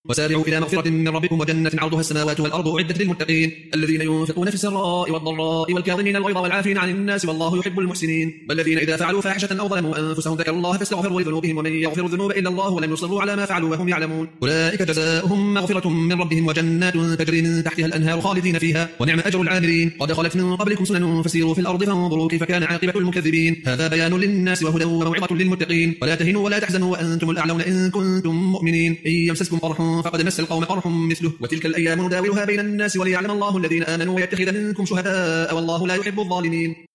وسارعوا إلى مغفرة من ربكم وجنة عرضها السماوات والأرض أعدت للمتقين الذين ينفقون في السراء والضراء والكاظمين الغيظ والعافين عن الناس والله يحب المحسنين والذين إذا فعلوا فاحشة أو ظلموا أنفسهم ذكروا الله فاستغفروا لذنوبهم ومن يغفر الذنوب إلا الله ولم يصروا على ما فعلوا وهم يعلمون أولئك جزاؤهم مغفرة من ربهم وجنات تجري من تحتها الأنهار خالدين فيها ونعم أجر العاملين قد خلت من قبلكم سنن فسيروا في الأرض فانظروا كيف كان عاقبة المكذبين هذا بيان للناس وهدى وموعظة للمتقين ولا تهنوا ولا تحزنوا وأنتم الأعلون إن كنتم مؤمنين إن يمسسكم قرح فقد مس القوم قرح مثله وتلك الأيام نداولها بين الناس وليعلم الله الذين آمنوا ويتخذ منكم شهداء والله لا يحب الظالمين